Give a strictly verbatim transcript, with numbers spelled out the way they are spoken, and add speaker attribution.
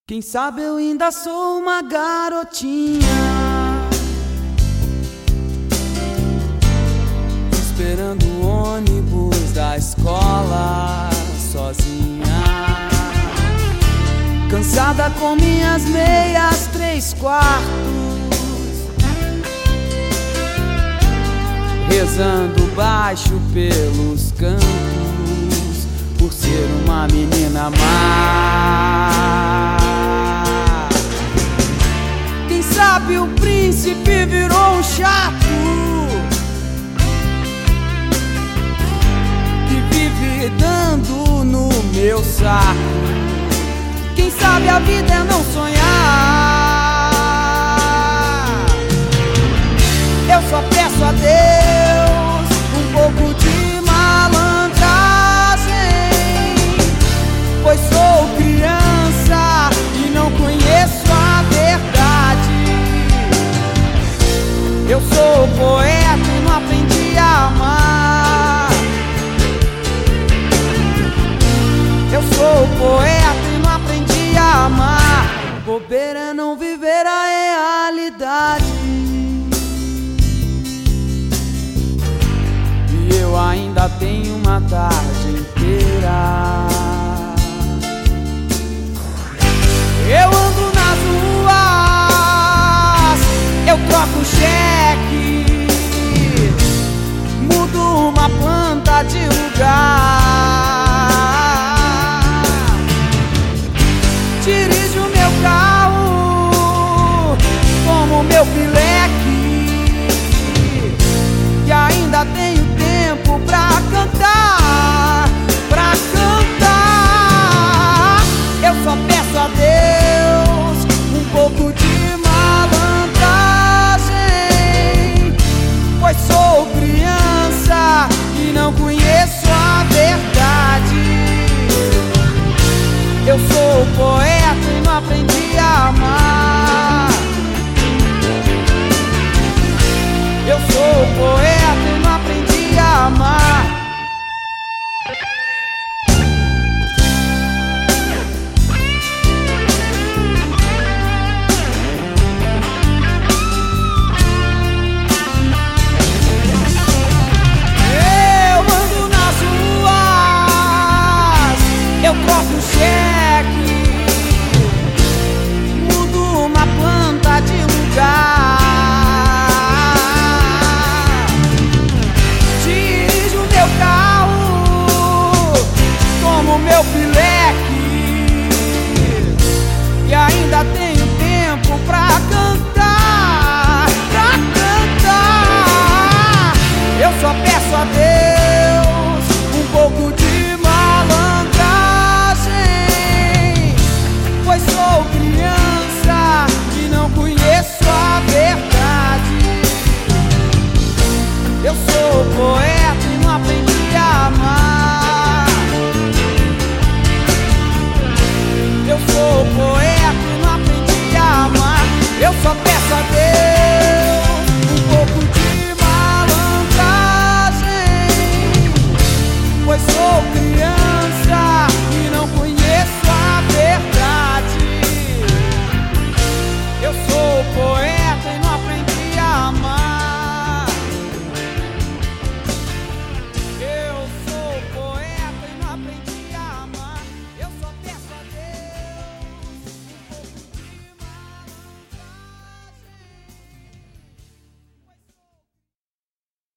Speaker 1: Quem sabe eu ainda sou uma garotinha, esperando o ônibus da escola sozinha, cansada com minhas meias três quartos, rezando baixo pelos cantos, por ser uma menina má. Quem sabe o príncipe virou um chato que vive dando no meu saco. Quem sabe a vida é não sonhar. Eu só peço a Deus um pouco de malandragem, pois sou criança e não conheço a verdade. Eu sou poeta e não aprendi a amar. Eu sou poeta e não aprendi a amar. Bobeira é não viver a realidade. E eu ainda tenho uma tarde inteira. Eu ando nas ruas, eu troco cheque, mudo uma planta de lugar, dirijo meu carro como meu pileque, e ainda tenho tempo pra cantar, pra cantar. Eu só peço a Deus um pouco de malandragem, pois sou criança e não conheço a verdade. Eu sou poeta e não aprendi a amar. Eu sou poeta